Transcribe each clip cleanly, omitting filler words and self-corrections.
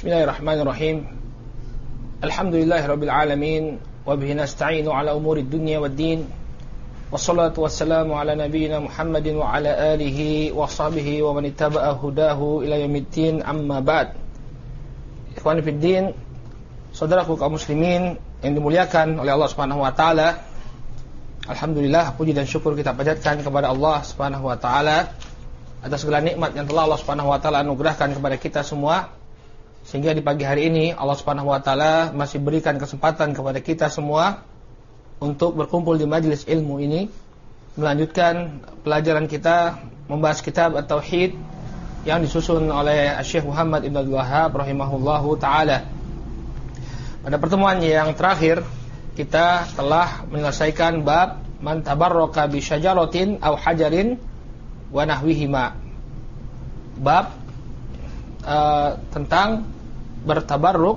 Bismillahirrahmanirrahim. Alhamdulillahirabbil alamin wa bihi nasta'inu ala umurid dunya waddin. Wassalatu wassalamu ala nabiyyina Muhammadin wa ala alihi wa sahbihi wa man ittaba'a hudahu ila yaumiddin, amma ba'd. Ikhwani fid din, saudaraku kaum muslimin yang dimuliakan oleh Allah Subhanahu wa taala. Alhamdulillah, puji dan syukur kita panjatkan kepada Allah Subhanahu wa taala atas segala nikmat yang telah Allah Subhanahu wa taala anugerahkan kepada kita semua, sehingga di pagi hari ini Allah Subhanahu wa taala masih berikan kesempatan kepada kita semua untuk berkumpul di majelis ilmu ini, melanjutkan pelajaran kita membahas kitab At-Tauhid yang disusun oleh Syekh Muhammad Ibn Abdul Wahhab rahimahullahu taala. Pada pertemuan yang terakhir kita telah menyelesaikan bab man tabarraka bi syajaratin aw hajarin wa nahwihima. Bab tentang bertabarruk,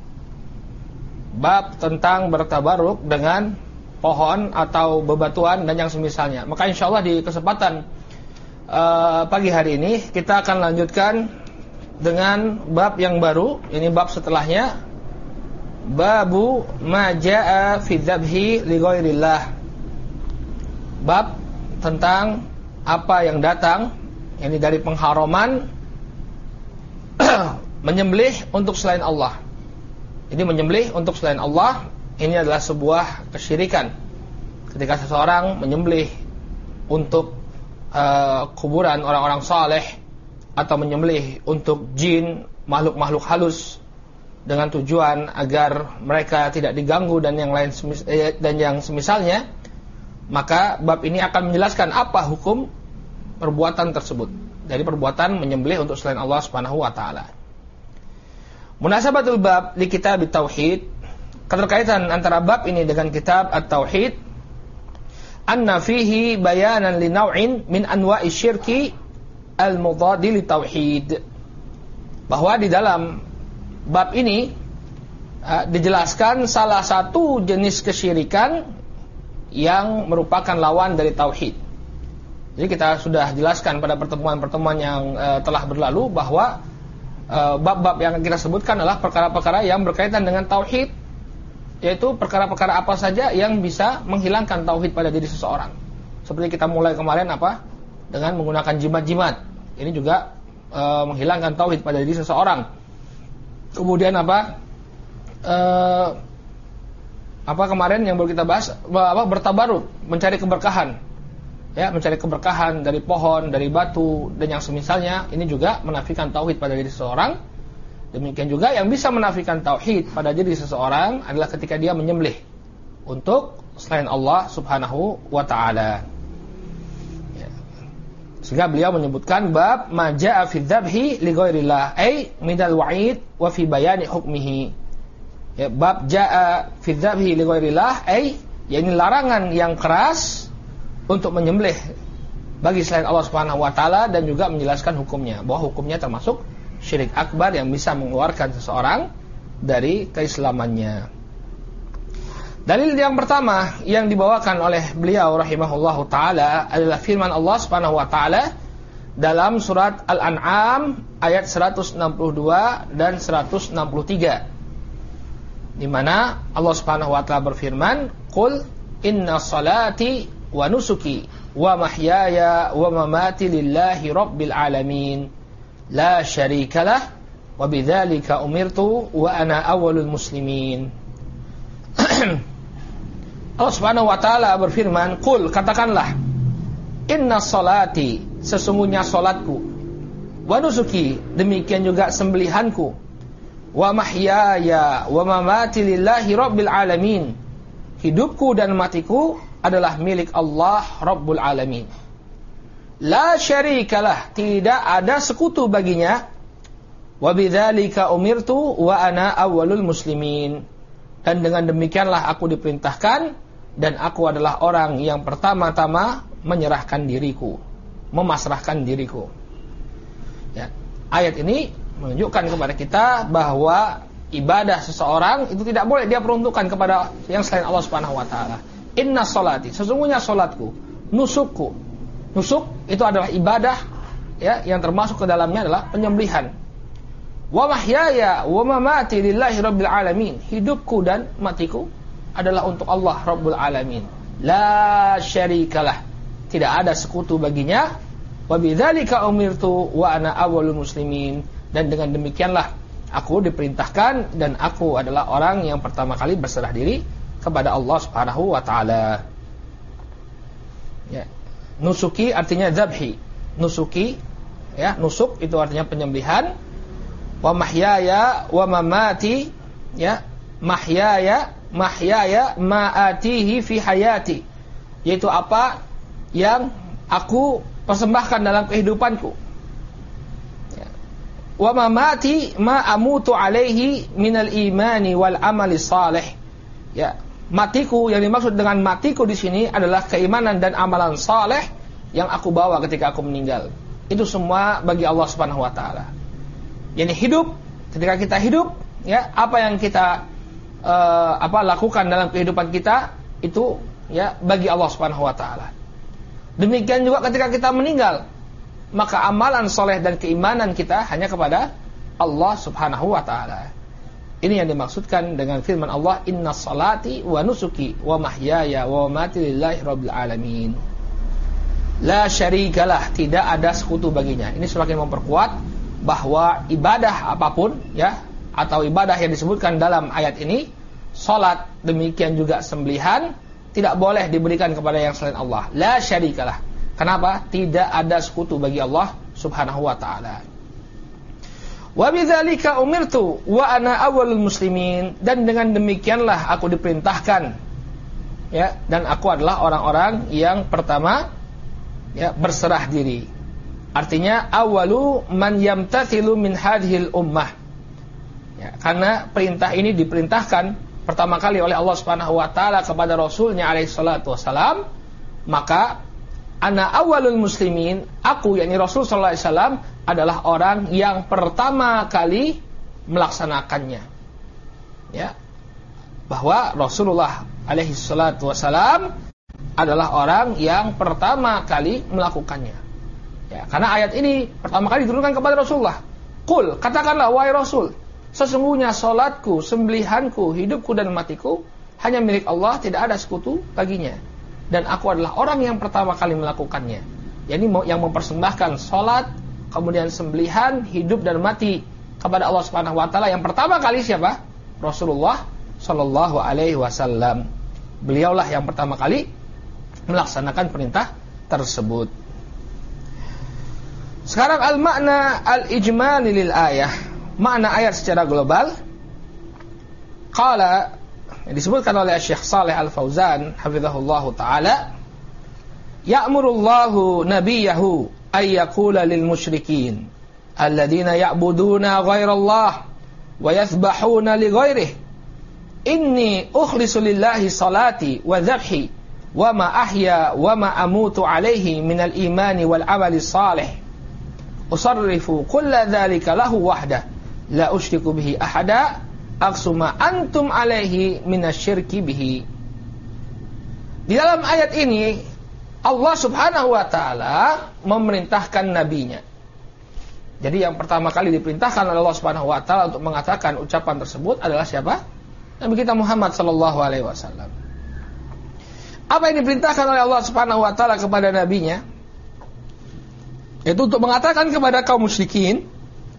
bab tentang bertabarruk dengan pohon atau bebatuan dan yang semisalnya. Maka insyaallah di kesempatan pagi hari ini kita akan lanjutkan dengan bab yang baru. Ini bab setelahnya, babu ma jaa fi dzabhi li ghairillah. Bab tentang apa yang datang, ini dari pengharaman menyembelih untuk selain Allah. Jadi menyembelih untuk selain Allah ini adalah sebuah kesyirikan. Ketika seseorang menyembelih untuk kuburan orang-orang saleh atau menyembelih untuk jin, makhluk-makhluk halus dengan tujuan agar mereka tidak diganggu dan yang semisalnya, maka bab ini akan menjelaskan apa hukum perbuatan tersebut, dari perbuatan menyembelih untuk selain Allah Subhanahu wa taala. Munasabatul bab li kitab At-Tauhid, keterkaitan antara bab ini dengan kitab At-Tauhid, anna fihi bayanan li naw'in min anwa'i syirki al-mudadi li tauhid. Bahwa di dalam bab ini dijelaskan salah satu jenis kesyirikan yang merupakan lawan dari tauhid. Jadi kita sudah jelaskan pada pertemuan-pertemuan yang telah berlalu bahwa bab-bab yang kita sebutkan adalah perkara-perkara yang berkaitan dengan tauhid, yaitu perkara-perkara apa saja yang bisa menghilangkan tauhid pada diri seseorang. Seperti kita mulai kemarin dengan menggunakan jimat-jimat. Ini juga menghilangkan tauhid pada diri seseorang. Kemudian kemarin yang baru kita bahas, bertabaruk, mencari keberkahan. Ya, mencari keberkahan dari pohon, dari batu dan yang semisalnya, ini juga menafikan tauhid pada diri seseorang. Demikian juga yang bisa menafikan tauhid pada diri seseorang adalah ketika dia menyembelih untuk selain Allah Subhanahu wa taala. Ya. Sehingga beliau menyebutkan bab ma jaa fi dzabhi li ghairillah, ay midal wa'id wa fi bayani hukmihi. Ya, bab jaa fi dzabhi li ghairillah, ay yakni larangan yang keras untuk menyembelih bagi selain Allah Subhanahu wa taala, dan juga menjelaskan hukumnya, bahwa hukumnya termasuk syirik akbar yang bisa mengeluarkan seseorang dari keislamannya. Dalil yang pertama yang dibawakan oleh beliau rahimahullahu taala adalah firman Allah Subhanahu wa taala dalam surat Al-An'am ayat 162 dan 163, di mana Allah Subhanahu wa taala berfirman, "Qul inna salati wa nusuki wa mahyaya wa mamati lillahi rabbil alamin la syarikalah wa bidzalika umirtu wa ana awwalul muslimin." Allah Subhanahu wa taala berfirman, "Qul," katakanlah, "inna salati," sesungguhnya salatku, "wa nusuki," demikian juga sembelihanku, "wa mahyaya wa mamati lillahi rabbil alamin," hidupku dan matiku adalah milik Allah Rabbul Alamin. La syarikalah, tidak ada sekutu baginya. Wa bidzalika umirtu wa ana awwalul muslimin, dan dengan demikianlah aku diperintahkan dan aku adalah orang yang pertama-tama menyerahkan diriku, memasrahkan diriku. Ya, ayat ini menunjukkan kepada kita bahwa ibadah seseorang itu tidak boleh dia peruntukkan kepada yang selain Allah Subhanahu wa taala. Inna salati, sesungguhnya salatku, nusukku. Nusuk itu adalah ibadah, ya, yang termasuk ke dalamnya adalah penyembelihan. Wa mahyaya wa mamati lillahi rabbil alamin. Hidupku dan matiku adalah untuk Allah Rabbul Alamin. La syarikalah. Tidak ada sekutu baginya. Wa bidzalika umirtu wa ana awwalul muslimin. Dan dengan demikianlah aku diperintahkan dan aku adalah orang yang pertama kali berserah diri kepada Allah Subhanahu wa taala. Ya. Nusuki artinya dzabhi. Nusuki, ya, nusuk itu artinya penyembelihan. Wa mahyaya wa mamati, ya. Mahyaya ma'atihi fi hayati, yaitu apa yang aku persembahkan dalam kehidupanku. Ya. Wa mamati ma amutu alaihi minal imani wal amali salih. Ya, matiku, yang dimaksud dengan matiku di sini adalah keimanan dan amalan saleh yang aku bawa ketika aku meninggal. Itu semua bagi Allah Subhanahu wa taala. Yani hidup, ketika kita hidup, ya, apa yang kita lakukan dalam kehidupan kita itu, ya, bagi Allah Subhanahu wa taala. Demikian juga ketika kita meninggal, maka amalan soleh dan keimanan kita hanya kepada Allah Subhanahu wa taala. Ini yang dimaksudkan dengan firman Allah, inna salati wa nusuki wa mahyaya wa mamati lillahi rabbil alamin. La syarikalah, tidak ada sekutu baginya. Ini semakin memperkuat bahwa ibadah apapun, ya, atau ibadah yang disebutkan dalam ayat ini, salat, demikian juga sembelihan, tidak boleh diberikan kepada yang selain Allah. La syarikalah. Kenapa? Tidak ada sekutu bagi Allah Subhanahu wa taala. Wa bidzalika umirtu wa ana awwalul muslimin. Dan dengan demikianlah aku diperintahkan, ya, dan aku adalah orang-orang yang pertama, ya, berserah diri. Artinya awwalu man yamtathilu min hadhil ummah. Ya, karena perintah ini diperintahkan pertama kali oleh Allah Subhanahu wa taala kepada Rasulnya alaihi salatu wasalam, maka ana awwalul muslimin, aku, yakni Rasul sallallahu alaihi wasallam, adalah orang yang pertama kali melaksanakannya. Ya. Bahwa Rasulullah alaihi salatu wasalam adalah orang yang pertama kali melakukannya. Ya, karena ayat ini pertama kali diturunkan kepada Rasulullah. Qul, katakanlah wahai Rasul, sesungguhnya salatku, sembelihanku, hidupku dan matiku hanya milik Allah, tidak ada sekutu baginya. Dan aku adalah orang yang pertama kali melakukannya. Yani yang mempersembahkan salat, kemudian sembelihan, hidup dan mati kepada Allah Subhanahu wa taala. Yang pertama kali siapa? Rasulullah sallallahu alaihi wasallam. Beliaulah yang pertama kali melaksanakan perintah tersebut. Sekarang al-makna al-ijmali lil ayah. Makna ayat secara global. Qala, yang disebutkan oleh Syekh Shalih Al-Fauzan hafizahullahu taala, ya'murullahu nabiyahu ay yaqula lil musyrikin alladziina ya'buduna ghairallah wa yathbahuna li ghairihi inni ukhlisu lillahi salati wa dhabhi wa ma ahya wa ma amutu alaihi minal imani wal amali salih usarrifu kulla dzalika lahu wahdah la usyriku bihi ahada aqsuma antum alaihi minasyirki bihi. Di dalam ayat ini Allah Subhanahu wa taala memerintahkan nabinya. Jadi yang pertama kali diperintahkan oleh Allah Subhanahu wa taala untuk mengatakan ucapan tersebut adalah siapa? Nabi kita Muhammad sallallahu alaihi wasallam. Apa yang diperintahkan oleh Allah Subhanahu wa taala kepada nabinya? Itu untuk mengatakan kepada kaum musyrikin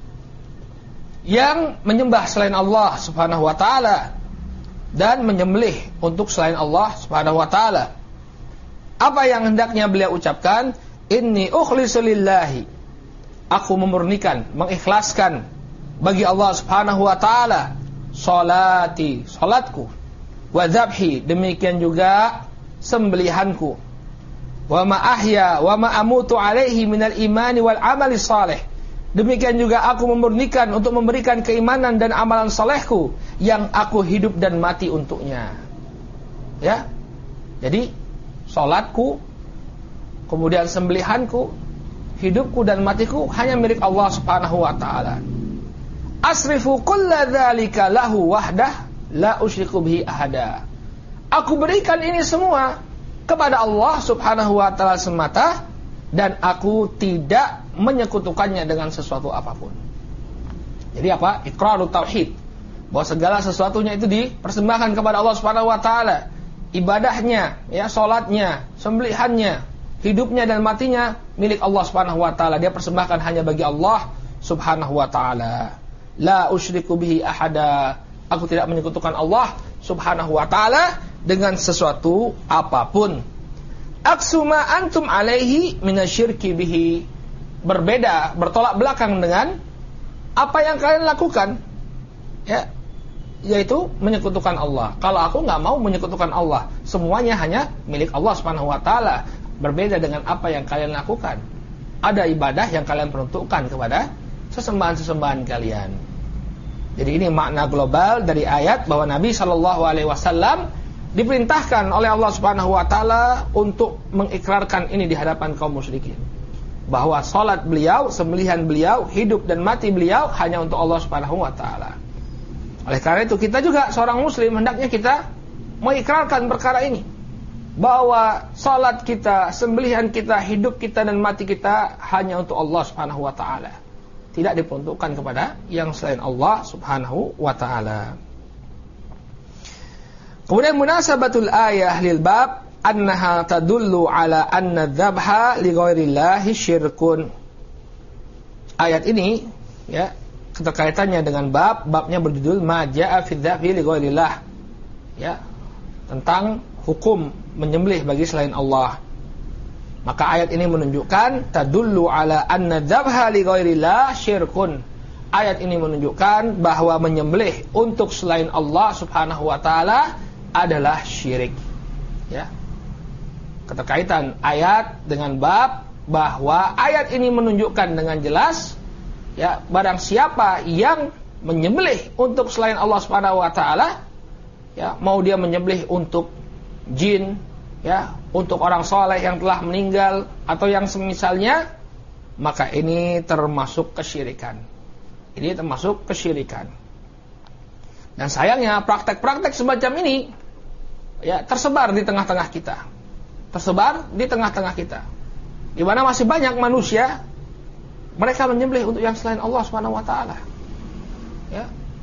yang menyembah selain Allah Subhanahu wa taala dan menyembelih untuk selain Allah Subhanahu wa taala. Apa yang hendaknya beliau ucapkan? Inni ukhlisu lillahi. Aku memurnikan, mengikhlaskan bagi Allah Subhanahu wa taala salati, salatku, wa dzabhi, demikian juga sembelihanku, wa ma ahya wa ma amutu alaihi minal imani wal amali salih. Demikian juga aku memurnikan untuk memberikan keimanan dan amalan salehku yang aku hidup dan mati untuknya. Ya. Jadi salatku, kemudian sembelihanku, hidupku dan matiku hanya milik Allah Subhanahu wa taala. Asrifu kulla dzalika lahu wahdah la usyriku bihi ahada. Aku berikan ini semua kepada Allah Subhanahu wa taala semata dan aku tidak menyekutukannya dengan sesuatu apapun. Jadi apa? Iqrarut tauhid. Bahwa segala sesuatunya itu dipersembahkan kepada Allah Subhanahu wa taala. Ibadahnya, ya, salatnya, sembelihannya, hidupnya dan matinya milik Allah Subhanahu wa taala. Dia persembahkan hanya bagi Allah Subhanahu wa taala. La usyriku bihi ahada. Aku tidak menyekutukan Allah Subhanahu wa taala dengan sesuatu apapun. Aksuma antum alaihi minasyirki bihi. Berbeda, bertolak belakang dengan apa yang kalian lakukan, ya, yaitu menyekutukan Allah. Kalau aku nggak mau menyekutukan Allah, semuanya hanya milik Allah Subhanahu wa taala. Berbeda dengan apa yang kalian lakukan. Ada ibadah yang kalian peruntukkan kepada sesembahan-sesembahan kalian. Jadi ini makna global dari ayat bahwa Nabi SAW diperintahkan oleh Allah Subhanahu wa taala untuk mengikrarkan ini di hadapan kaum musyrikin. Bahwa salat beliau, sembelihan beliau, hidup dan mati beliau hanya untuk Allah Subhanahu wa taala. Oleh karena itu kita juga seorang muslim hendaknya kita mengikrarkan perkara ini. Bahwa salat kita, sembelihan kita, hidup kita dan mati kita hanya untuk Allah Subhanahu wa taala. Tidak diperuntukkan kepada yang selain Allah Subhanahu wa taala. Kemudian munasabatul ayah lil bab annaha tadullu ala anna dzabha li ghairillahi syirkun. Ayat ini, ya, keterkaitannya dengan babnya berjudul ma jaa fi dzabhi li ghairillah. Ya, tentang hukum menyembelih bagi selain Allah. Maka ayat ini menunjukkan tadullu ala anna dzabha li ghairillah syirkun. Ayat ini menunjukkan bahwa menyembelih untuk selain Allah Subhanahu wa taala adalah syirik. Ya. Keterkaitan ayat dengan bab, bahwa ayat ini menunjukkan dengan jelas, ya, barang siapa yang menyembelih untuk selain Allah Subhanahu wa taala, ya, mau dia menyembelih untuk jin, ya, untuk orang soleh yang telah meninggal atau yang semisalnya, maka ini termasuk kesyirikan. Ini termasuk kesyirikan. Dan sayangnya praktek-praktek semacam ini, ya, tersebar di tengah-tengah kita. Tersebar di tengah-tengah kita. Di mana masih banyak manusia mereka menyembelih untuk yang selain Allah Subhanahu wa taala. Ya.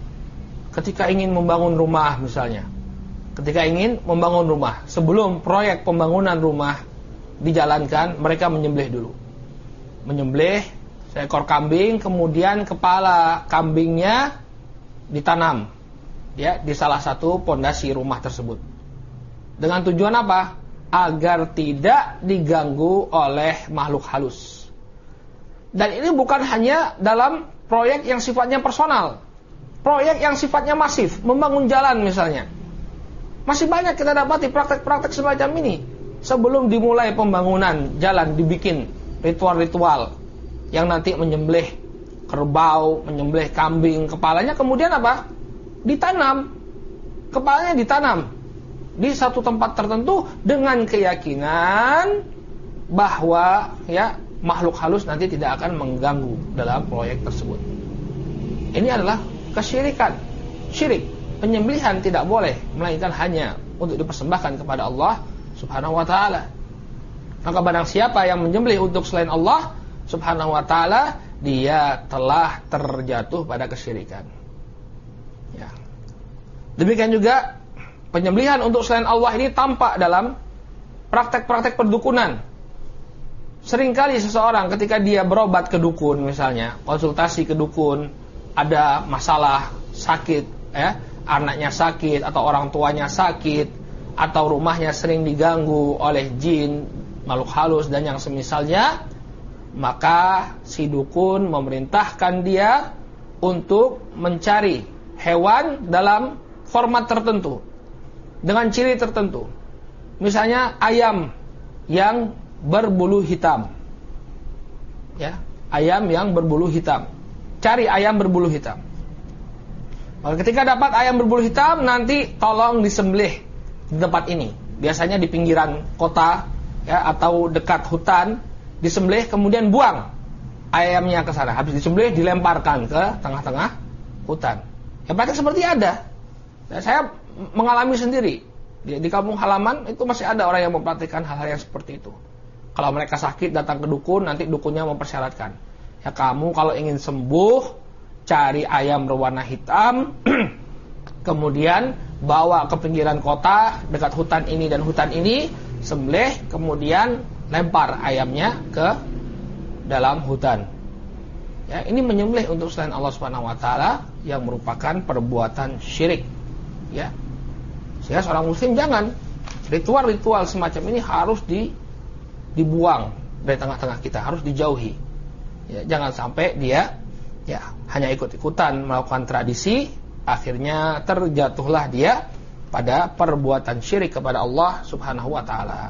Ketika ingin membangun rumah misalnya, ketika ingin membangun rumah, sebelum proyek pembangunan rumah dijalankan, mereka menyembelih dulu. Menyembelih seekor kambing, kemudian kepala kambingnya ditanam, ya, di salah satu pondasi rumah tersebut. Dengan tujuan apa? Agar tidak diganggu oleh makhluk halus. Dan ini bukan hanya dalam proyek yang sifatnya personal, proyek yang sifatnya masif, membangun jalan misalnya. Masih banyak kita dapati praktek-praktek semacam ini. Sebelum dimulai pembangunan jalan, dibikin ritual-ritual yang nanti menyembelih kerbau, menyembelih kambing, kepalanya kemudian apa? Ditanam. Kepalanya ditanam di satu tempat tertentu dengan keyakinan bahwa, ya, makhluk halus nanti tidak akan mengganggu dalam proyek tersebut. Ini adalah kesyirikan. Syirik. Penyembelihan tidak boleh, melainkan hanya untuk dipersembahkan kepada Allah Subhanahu wa taala. Maka barang siapa yang menyembelih untuk selain Allah Subhanahu wa taala, dia telah terjatuh pada kesyirikan. Ya. Demikian juga penyembelihan untuk selain Allah ini tampak dalam praktek-praktek perdukunan. Seringkali seseorang ketika dia berobat ke dukun misalnya, konsultasi ke dukun, ada masalah sakit, ya, anaknya sakit atau orang tuanya sakit atau rumahnya sering diganggu oleh jin, makhluk halus dan yang semisalnya, maka si dukun memerintahkan dia untuk mencari hewan dalam format tertentu, dengan ciri tertentu. Misalnya ayam yang berbulu hitam. Ya, ayam yang berbulu hitam. Cari ayam berbulu hitam. Maka ketika dapat ayam berbulu hitam, nanti tolong disembelih di tempat ini. Biasanya di pinggiran kota, ya, atau dekat hutan, disembelih kemudian buang ayamnya ke sana. Habis disembelih dilemparkan ke tengah-tengah hutan. Ya, praktek seperti ada. Ya, saya mengalami sendiri. Di kampung halaman itu masih ada orang yang mempraktikkan hal-hal yang seperti itu. Kalau mereka sakit datang ke dukun, nanti dukunnya mempersyaratkan, ya, kamu kalau ingin sembuh, cari ayam berwarna hitam, kemudian bawa ke pinggiran kota dekat hutan ini dan hutan ini, sembelih, kemudian lempar ayamnya ke dalam hutan. Ya, ini menyembelih untuk selain Allah Subhanahu wa taala yang merupakan perbuatan syirik. Ya. Sehingga seorang muslim jangan ritual-ritual semacam ini harus dibuang dari tengah-tengah kita, harus dijauhi. Ya, jangan sampai dia hanya ikut-ikutan melakukan tradisi, akhirnya terjatuhlah dia pada perbuatan syirik kepada Allah Subhanahu wa taala.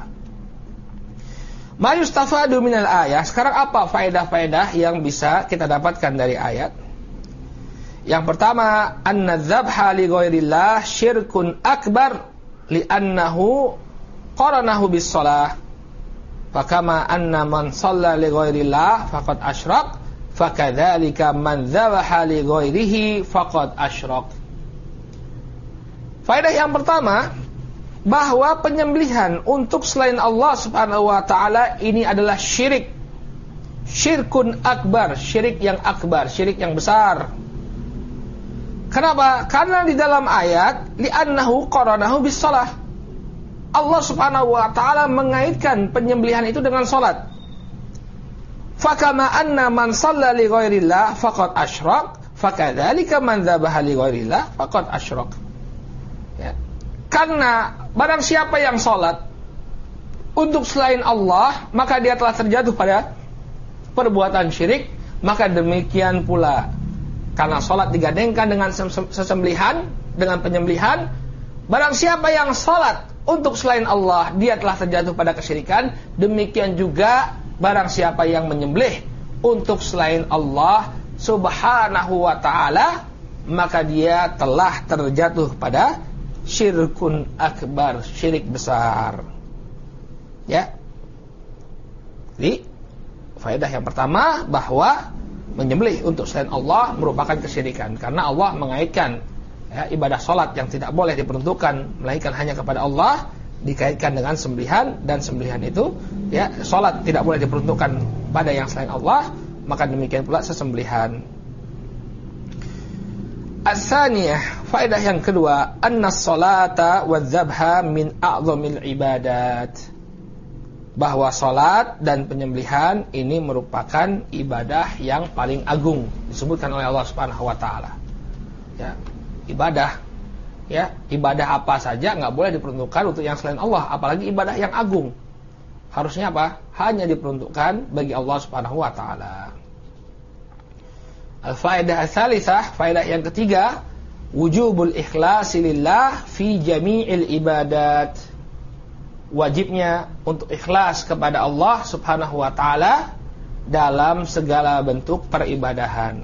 Ma yustafadu minal ayat. Sekarang apa faedah-faedah yang bisa kita dapatkan dari ayat? Yang pertama, anna-dzabha li ghairillah syirkun akbar li'annahu qaranahu bis-shalah. Fakama anna man shalla li ghairillah faqad asyrak, fakadzalika man dzabaha li ghairihi faqad asyrak. Faedah yang pertama, bahwa penyembelihan untuk selain Allah Subhanahu wa taala ini adalah syirik. Syirkun akbar, syirik yang akbar, syirik yang besar. Kenapa? Karena di dalam ayat li'annahu qaranahu bis-shalah. Allah Subhanahu wa taala mengaitkan penyembelihan itu dengan salat. Fakama anna man shalla li ghairillah faqad asyrak, fakadzalika man dzabaha li ghairillah faqad asyrak. Ya. Karena barang siapa yang salat untuk selain Allah, maka dia telah terjatuh pada perbuatan syirik. Maka demikian pula karena salat digandengkan dengan sesembelihan, dengan penyembelihan, barang siapa yang salat untuk selain Allah, dia telah terjatuh pada kesyirikan. Demikian juga barang siapa yang menyembelih untuk selain Allah Subhanahu wa ta'ala, maka dia telah terjatuh pada syirkun akbar, syirik besar. Ya. Jadi faedah yang pertama, bahwa menyembelih untuk selain Allah merupakan kesyirikan, karena Allah mengaitkan ibadah salat yang tidak boleh diperuntukkan melainkan hanya kepada Allah dikaitkan dengan sembelihan, dan sembelihan itu salat tidak boleh diperuntukkan pada yang selain Allah, maka demikian pula sesembelihan. As-saniyah, faedah yang kedua, annas salata wadzabha min a'zamil ibadat, bahwa salat dan penyembelihan ini merupakan ibadah yang paling agung disebutkan oleh Allah Subhanahu wa taala. Ya, ibadah apa saja nggak boleh diperuntukkan untuk yang selain Allah, apalagi ibadah yang agung. Harusnya apa? Hanya diperuntukkan bagi Allah Subhanahu wa taala. Al-faedah ats-tsalitsah, faedah yang ketiga, wujubul ikhlasi lillah fi jami'il ibadat. Wajibnya untuk ikhlas kepada Allah Subhanahu wa taala dalam segala bentuk peribadahan,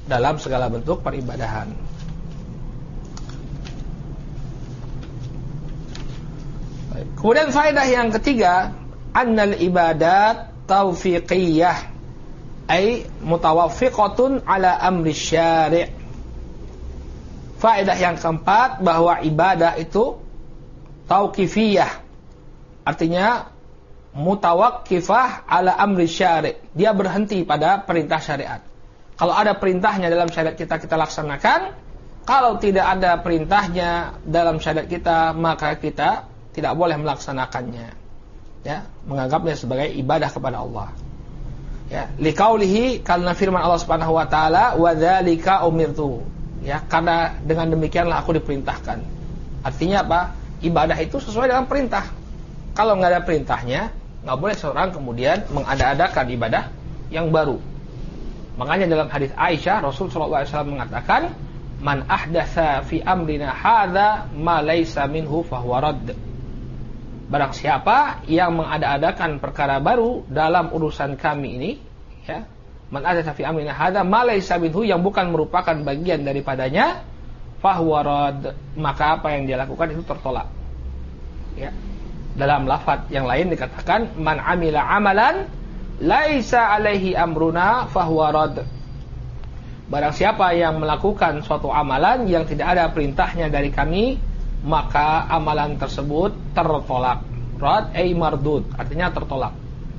Kemudian faedah yang ketiga, annal ibadat taufiqiyah, ay mutawaffiqatun ala amri syari'. Faedah yang keempat, bahwa ibadah itu tauqifiyah, artinya mutawaqqifah ala amri syari'. Dia berhenti pada perintah syariat. Kalau ada perintahnya dalam syariat kita laksanakan. Kalau tidak ada perintahnya dalam syariat kita, maka kita tidak boleh melaksanakannya. Ya, menganggapnya sebagai ibadah kepada Allah. Ya, liqaulihi, karena firman Allah Subhanahu wa taala, wa dzalika umirtu. Ya, karena dengan demikianlah aku diperintahkan. Artinya apa? Ibadah itu sesuai dengan perintah. Kalau nggak ada perintahnya, nggak boleh seorang kemudian mengada-adakan ibadah yang baru. Makanya dalam hadis Aisyah, Rasul SAW mengatakan, man ahdatsa fi amrina hadza ma laysa minhu fahuwa radd. Barang siapa yang mengada-adakan perkara baru dalam urusan kami ini, ya, man ahdatsa fi amrina hadza ma laysa minhu, yang bukan merupakan bagian daripadanya, fahuwa radd, maka apa yang dia lakukan itu tertolak. Ya. Dalam lafaz yang lain dikatakan, man amila amalan laisa alaihi amruna fahuwa radd. Barang siapa yang melakukan suatu amalan yang tidak ada perintahnya dari kami, maka amalan tersebut tertolak. Rad ay mardud, artinya tertolak.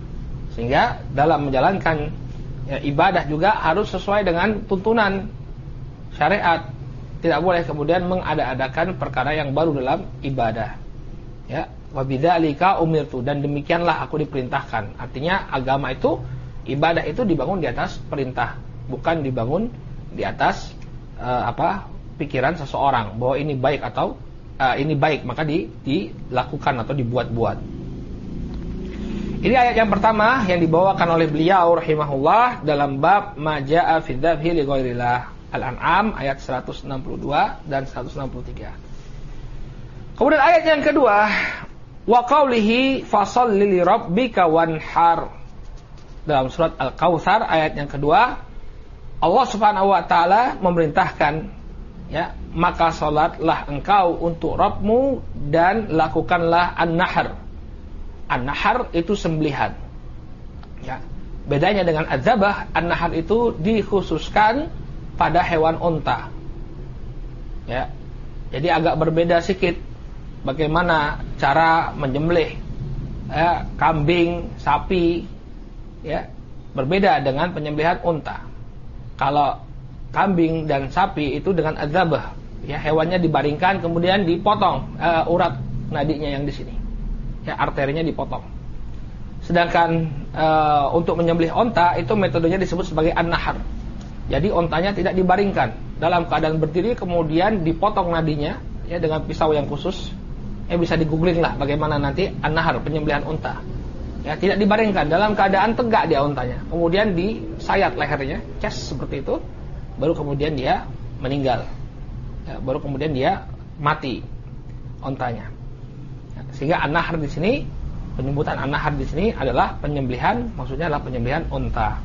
Sehingga dalam menjalankan ibadah juga harus sesuai dengan tuntunan syariat. Tidak boleh kemudian mengada-adakan perkara yang baru dalam ibadah. Ya, wa bidzalika umirtu, dan demikianlah aku diperintahkan. Artinya agama itu, ibadah itu dibangun di atas perintah, bukan dibangun di atas pikiran seseorang bahwa ini baik atau ini baik maka dilakukan atau dibuat-buat. Ini ayat yang pertama yang dibawakan oleh beliau rahimahullah dalam bab majaa fi dzabhi li ghairillah, Al-An'am ayat 162 dan 163. Kemudian ayat yang kedua, wa qaulihi fasholli li rabbika wanhar, dalam surat Al-Kautsar ayat yang kedua, Allah Subhanahu wa taala memerintahkan, ya, maka salatlah engkau untuk Rabbmu dan lakukanlah an-nahr. An-nahr itu sembelihan. Ya. Bedanya dengan adzabah, an-nahr itu dikhususkan pada hewan unta. Ya. Jadi agak berbeda sedikit bagaimana cara menyembelih kambing, sapi, ya. Berbeda dengan penyembelihan unta. Kalau kambing dan sapi itu dengan adzabah, ya, hewannya dibaringkan kemudian dipotong urat nadinya yang di sini. Ya, arterinya dipotong. Sedangkan untuk menyembelih onta itu metodenya disebut sebagai an-nahr. Jadi ontanya tidak dibaringkan, dalam keadaan berdiri kemudian dipotong nadinya, ya, dengan pisau yang khusus. Bisa di-googling lah bagaimana nanti an-nahr, penyembelihan onta. Ya, tidak dibaringkan, dalam keadaan tegak dia ontanya. Kemudian disayat lehernya, ces seperti itu, baru kemudian dia meninggal. Ya, baru kemudian dia mati ontanya. Sehingga an-nahr di sini, penyebutan an-nahr di sini adalah penyembelihan, maksudnya adalah penyembelihan unta.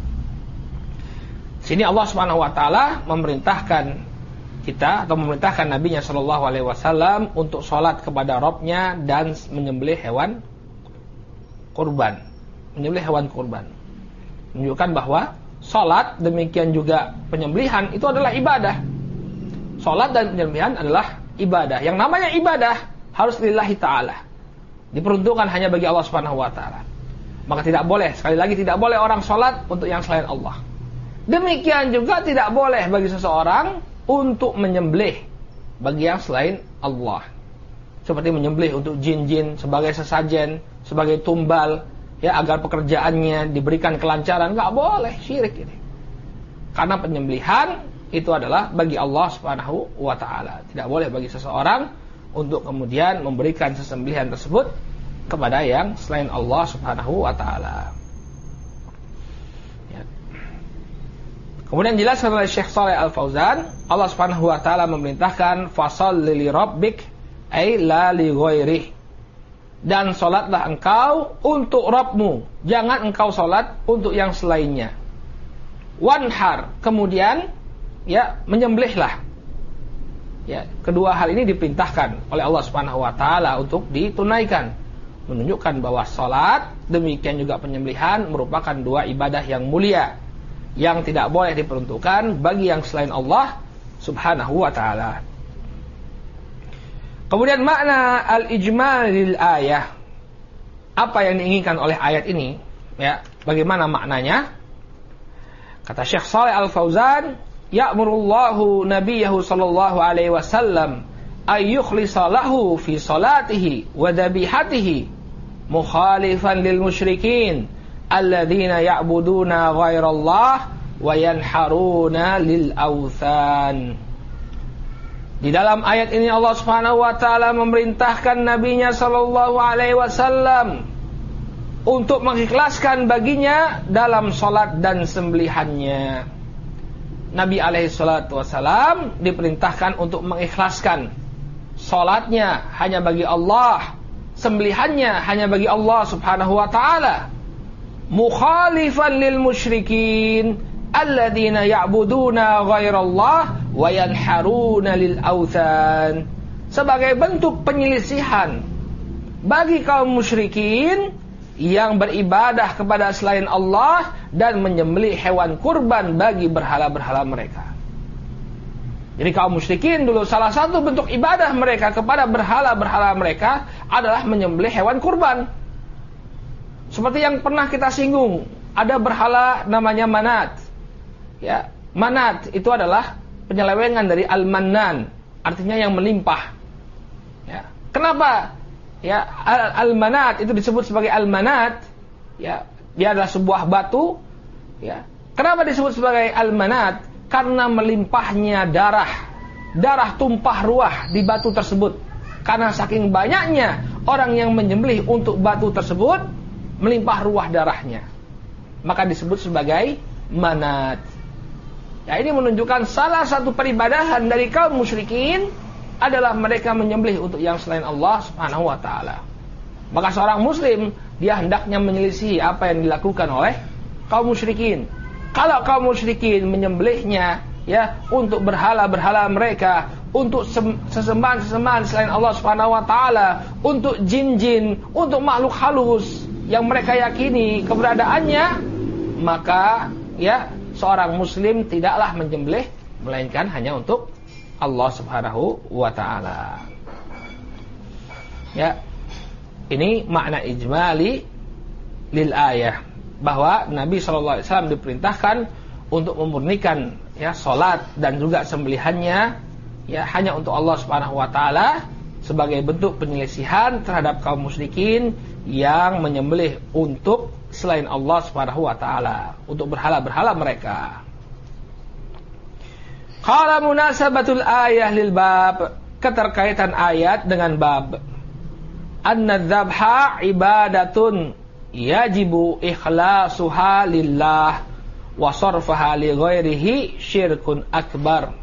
Sini Allah Subhanahu wa taala memerintahkan kita atau memerintahkan nabinya sallallahu alaihi wasallam untuk salat kepada Rabb-nya dan menyembelih hewan kurban. Menyembelih hewan kurban. Menunjukkan bahwa salat demikian juga penyembelihan itu adalah ibadah. Salat dan penyembelihan adalah ibadah. Yang namanya ibadah harus lillahi ta'ala, diperuntukkan hanya bagi Allah Subhanahu wa taala. Maka tidak boleh, sekali lagi tidak boleh orang salat untuk yang selain Allah. Demikian juga tidak boleh bagi seseorang untuk menyembelih bagi yang selain Allah. Seperti menyembelih untuk jin-jin sebagai sesajen, sebagai tumbal, ya, agar pekerjaannya diberikan kelancaran, enggak boleh, syirik ini. Karena penyembelihan itu adalah bagi Allah Subhanahu wa taala. Tidak boleh bagi seseorang untuk kemudian memberikan sesembelihan tersebut kepada yang selain Allah Subhanahu wa taala. Ya. Kemudian dijelaskan oleh Syekh Shalih Al-Fauzan, Allah Subhanahu wa taala memerintahkan fasholli li rabbik ay la li ghairih. Dan salatlah engkau untuk Rabbmu, jangan engkau salat untuk yang selainnya. Wanhar, kemudian, ya, menyembelihlah. Ya, kedua hal ini diperintahkan oleh Allah Subhanahu wa taala untuk ditunaikan, menunjukkan bahwa salat demikian juga penyembelihan merupakan dua ibadah yang mulia yang tidak boleh diperuntukkan bagi yang selain Allah Subhanahu wa taala. Kemudian makna al-ijmal lil ayah, apa yang diinginkan oleh ayat ini, ya, bagaimana maknanya? Kata Syekh Shalih Al-Fauzan, ya'murullahu nabiyahu sallallahu alaihi wasallam ay yukhlisa lahu fi salatihi wa dhabihatihi mukhalifan lil musyrikin alladzina ya'buduna ghairallah wa yanharuna lil awthan. Di dalam ayat ini Allah Subhanahu wa taala memerintahkan nabinya sallallahu alaihi wasallam untuk mengikhlaskan baginya dalam salat dan sembelihannya. Nabi alaihi salatu wasallam diperintahkan untuk mengikhlaskan salatnya hanya bagi Allah, sembelihannya hanya bagi Allah Subhanahu wa taala. Mukhalifan lil musyrikin alladzina ya'buduna ghairallah wa yanharuna lil awthan, sebagai bentuk penyelisihan bagi kaum musyrikin yang beribadah kepada selain Allah dan menyembelih hewan kurban bagi berhala-berhala mereka. Jadi kaum musyrikin dulu salah satu bentuk ibadah mereka kepada berhala-berhala mereka adalah menyembelih hewan kurban. Seperti yang pernah kita singgung, ada berhala namanya Manat. Ya, Manat itu adalah penyelewengan dari al-mannan, artinya yang melimpah. Ya. Kenapa? Ya, al-manat itu disebut sebagai al-manat. Ya, dia adalah sebuah batu. Ya. Kenapa disebut sebagai al-manat? Karena melimpahnya darah tumpah ruah di batu tersebut. Karena saking banyaknya orang yang menyembelih untuk batu tersebut, melimpah ruah darahnya, maka disebut sebagai manat. Ya, ini menunjukkan salah satu peribadahan dari kaum musyrikin adalah mereka menyembelih untuk yang selain Allah Subhanahu wa taala. Maka seorang muslim dia hendaknya menyelisihi apa yang dilakukan oleh kaum musyrikin. Kalau kaum musyrikin menyembelihnya ya untuk berhala-berhala mereka, untuk sesembahan-sesembahan selain Allah Subhanahu wa taala, untuk jin-jin, untuk makhluk halus yang mereka yakini keberadaannya, maka ya seorang muslim tidaklah menyembelih melainkan hanya untuk Allah Subhanahu wa taala. Ya. Ini makna ijmali lil ayah, bahwa Nabi sallallahu alaihi wasallam diperintahkan untuk memurnikan ya salat dan juga sembelihannya ya hanya untuk Allah Subhanahu wa taala sebagai bentuk penyelisihan terhadap kaum musyrikin yang menyembelih untuk selain Allah Subhanahu wa taala, untuk berhala-berhala mereka. Qala munasabatul ayah lil bab, keterkaitan ayat dengan bab. Anna dzabha ibadatun yajibu ikhlasuha lillah wa sarfaha li ghairihi syirkun akbar.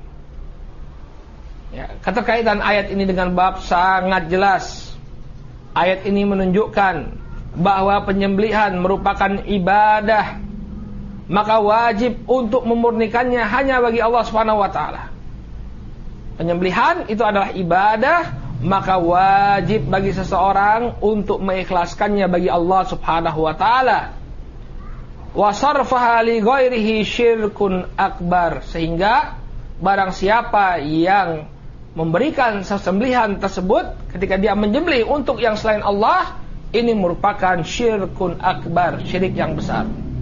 Ya, keterkaitan ayat ini dengan bab sangat jelas. Ayat ini menunjukkan bahwa penyembelihan merupakan ibadah, maka wajib untuk memurnikannya hanya bagi Allah Subhanahu wa taala. Penyembelihan itu adalah ibadah, maka wajib bagi seseorang untuk mengikhlaskannya bagi Allah Subhanahu wa taala. Wa sarfaha li ghairihi syirkun akbar, sehingga barang siapa yang memberikan sembelihan tersebut ketika dia menyembelih untuk yang selain Allah, ini merupakan syirkun akbar, syirik yang besar.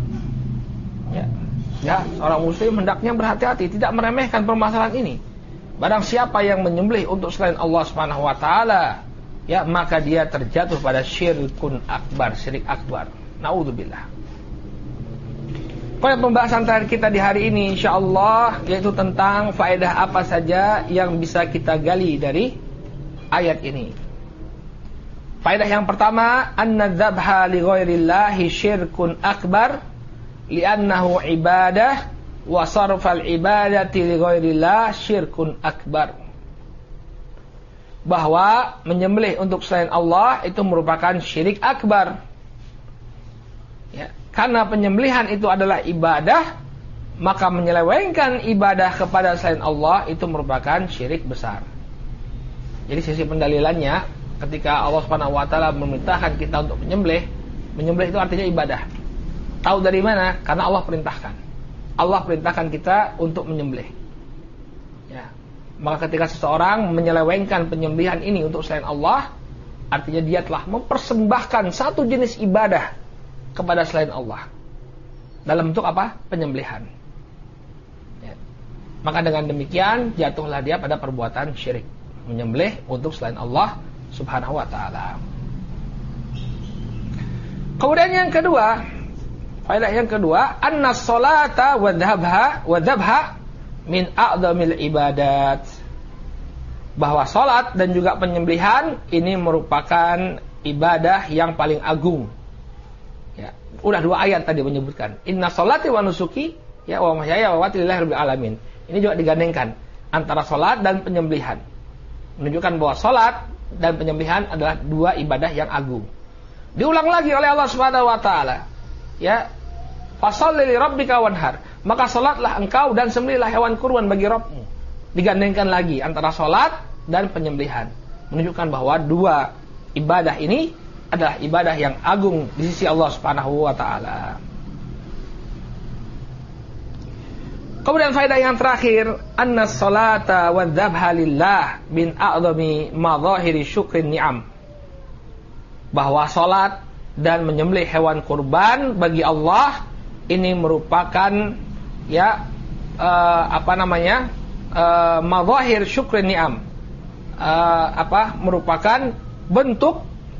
Ya, seorang muslim hendaknya berhati-hati, tidak meremehkan permasalahan ini. Barang siapa yang menyembelih untuk selain Allah Subhanahu wa taala, ya maka dia terjatuh pada syirkun akbar, syirik akbar. Naudzubillah. Pada pembahasan terakhir kita di hari ini insyaallah yaitu tentang faedah apa saja yang bisa kita gali dari ayat ini. Faedah yang pertama, anna dzabha li ghairillahi syirkun akbar li'annahu ibadah wa sarfal ibadati li ghairillah syirkun akbar. Bahwa menyembelih untuk selain Allah itu merupakan syirik akbar. Ya, karena penyembelihan itu adalah ibadah, maka menyelewengkan ibadah kepada selain Allah itu merupakan syirik besar. Jadi sisi pendalilannya, ketika Allah Subhanahu wa taala memerintahkan kita untuk menyembelih itu artinya ibadah. Tahu dari mana? Karena Allah perintahkan. Allah perintahkan kita untuk menyembelih. Ya. Maka ketika seseorang menyelewengkan penyembelihan ini untuk selain Allah, artinya dia telah mempersembahkan satu jenis ibadah kepada selain Allah. Dalam bentuk apa? Penyembelihan. Ya. Maka dengan demikian jatuhlah dia pada perbuatan syirik, menyembelih untuk selain Allah Subhanahu wa taala. Kemudian yang kedua, faedah yang kedua, anna sholata wa dzabha min a'dhamil ibadat. Bahwa salat dan juga penyembelihan ini merupakan ibadah yang paling agung. Ya, udah dua ayat tadi menyebutkan. Inna sholati wa nusuki ya wa mahyaya wa mamati lillahi rabbil alamin. Ini juga digandengkan antara salat dan penyembelihan. Menunjukkan bahwa salat dan penyembelihan adalah dua ibadah yang agung. Diulang lagi oleh Allah Subhanahu wa taala. Ya, fasholli li rabbika wanhar, maka salatlah engkau dan sembelihlah hewan kurban bagi Rabbmu. Digandengkan lagi antara salat dan penyembelihan, menunjukkan bahwa dua ibadah ini adalah ibadah yang agung di sisi Allah Subhanahu wa taala. Kemudian faedah yang terakhir, anna sholata wa dzabha lillah min a'dhami madhahiri syukrin ni'am. Bahwa salat dan menyembelih hewan kurban bagi Allah ini merupakan ya mazahir syukri ni'am, merupakan bentuk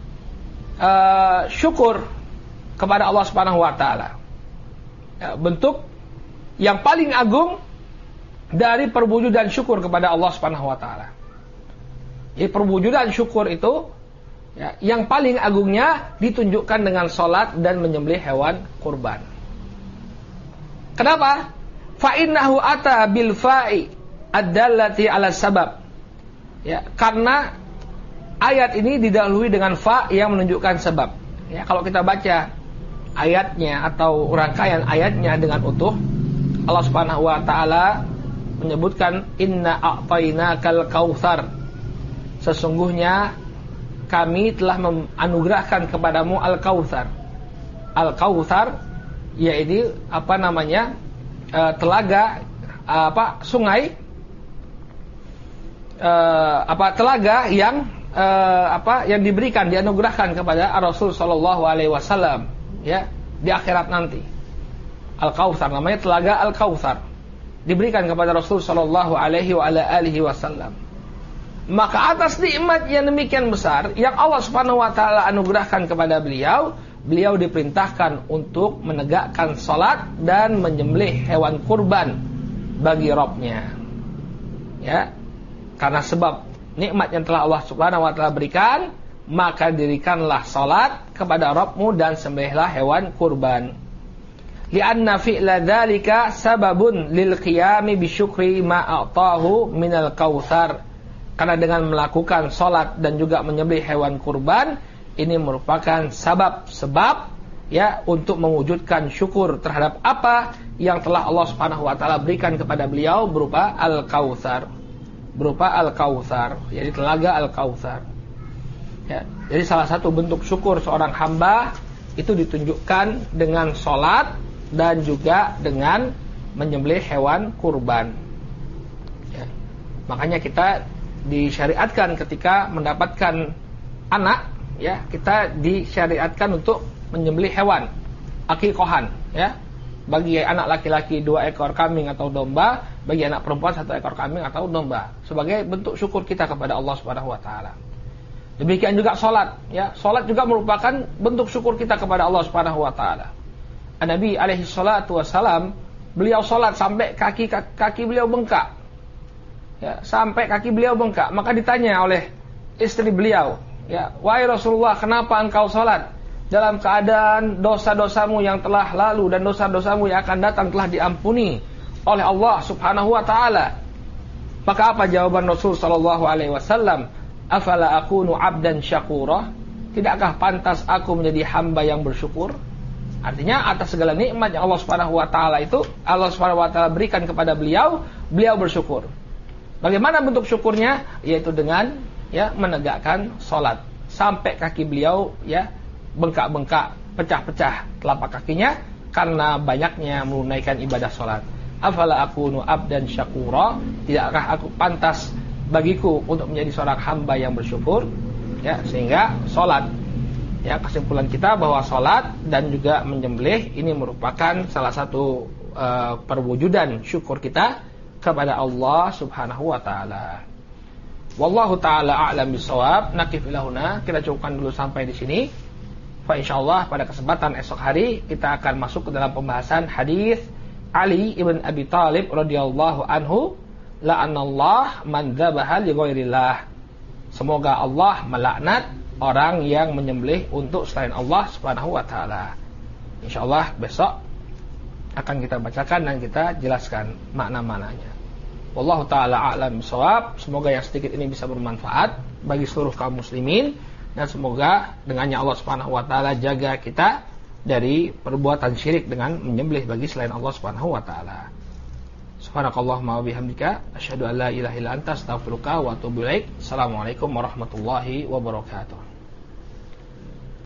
syukur kepada Allah Subhanahu wa taala. Bentuk yang paling agung dari perwujudan syukur kepada Allah Subhanahu wa taala. Jadi perwujudan syukur itu yang paling agungnya ditunjukkan dengan salat dan menyembelih hewan kurban. Kenapa? Fa innahu ata bil fa'i ad-dallati 'ala sabab. Karena ayat ini didahului dengan fa yang menunjukkan sebab. Kalau kita baca ayatnya atau rangkaian ayatnya dengan utuh, Allah Subhanahu wa taala menyebutkan inna a'tainakal kautsar. Sesungguhnya kami telah menganugerahkan kepadamu al-kautsar. Al-kautsar yaitu telaga sungai telaga yang diberikan, dianugerahkan kepada Rasul sallallahu alaihi wasallam di akhirat nanti. Al-Kautsar namanya telaga Al-Kautsar, diberikan kepada Rasul sallallahu alaihi wasallam. Maka atas nikmat yang demikian besar yang Allah Subhanahu wa taala anugerahkan kepada beliau diperintahkan untuk menegakkan salat dan menyembelih hewan kurban bagi Rabb-nya. Karena sebab nikmat yang telah Allah Subhanahu wa taala berikan, maka dirikanlah salat kepada Rabb-mu dan sembelihlah hewan kurban. Li'anna fi'la dzalika sababun lil qiyami bi syukri ma a'tahu minal kautsar. Karena dengan melakukan salat dan juga menyembelih hewan kurban, ini merupakan sebab untuk mewujudkan syukur terhadap apa yang telah Allah Subhanahu wa taala berikan kepada beliau berupa Al-Kautsar. Jadi telaga Al-Kautsar. Jadi salah satu bentuk syukur seorang hamba itu ditunjukkan dengan salat dan juga dengan menyembelih hewan kurban. Makanya kita disyariatkan ketika mendapatkan anak, kita disyariatkan untuk menyembelih hewan akikohan, bagi anak laki-laki 2 ekor kambing atau domba, bagi anak perempuan 1 ekor kambing atau domba, sebagai bentuk syukur kita kepada Allah Subhanahu wa taala. Demikian juga salat, salat juga merupakan bentuk syukur kita kepada Allah Subhanahu wa taala. Nabi alaihi salatu wasalam, beliau salat sampai kaki beliau bengkak. Sampai kaki beliau bengkak, maka ditanya oleh istri beliau, wahai Rasulullah, kenapa engkau salat dalam keadaan dosa-dosamu yang telah lalu dan dosa-dosamu yang akan datang telah diampuni oleh Allah Subhanahu wa taala? Maka apa jawaban Rasul sallallahu alaihi wasallam? Afala akunu 'abdan syakura? Tidakkah pantas aku menjadi hamba yang bersyukur? Artinya atas segala nikmat yang Allah Subhanahu wa taala berikan kepada beliau bersyukur. Bagaimana bentuk syukurnya? Yaitu dengan menegakkan salat sampai kaki beliau bengkak-bengkak, pecah-pecah telapak kakinya karena banyaknya menunaikan ibadah salat. Afala akunu abdan syakura? Tidakkah aku pantas bagiku untuk menjadi seorang hamba yang bersyukur? Sehingga salat, kesimpulan kita bahwa salat dan juga menyembelih ini merupakan salah satu perwujudan syukur kita kepada Allah Subhanahu wa taala. Wallahu taala a'lam bissawab. Nakif ilahuna, kita cukupkan dulu sampai di sini. Fa insyaallah pada kesempatan esok hari kita akan masuk ke dalam pembahasan hadis Ali ibn Abi Thalib radhiyallahu anhu, la'anallah man dzabaha li ghairillah. Semoga Allah melaknat orang yang menyembelih untuk selain Allah Subhanahu wa taala. Insyaallah besok akan kita bacakan dan kita jelaskan makna-maknanya. Wallahu ta'ala a'lam bishawab. Semoga yang sedikit ini bisa bermanfaat bagi seluruh kaum muslimin, dan semoga dengannya Allah Subhanahu wa taala jaga kita dari perbuatan syirik dengan menyembelih bagi selain Allah Subhanahu wa taala. Subhanakallahumma wa bihamdika asyhadu an la ilaha illa anta astaghfiruka wa atubu ilaik. Assalamualaikum warahmatullahi wabarakatuh.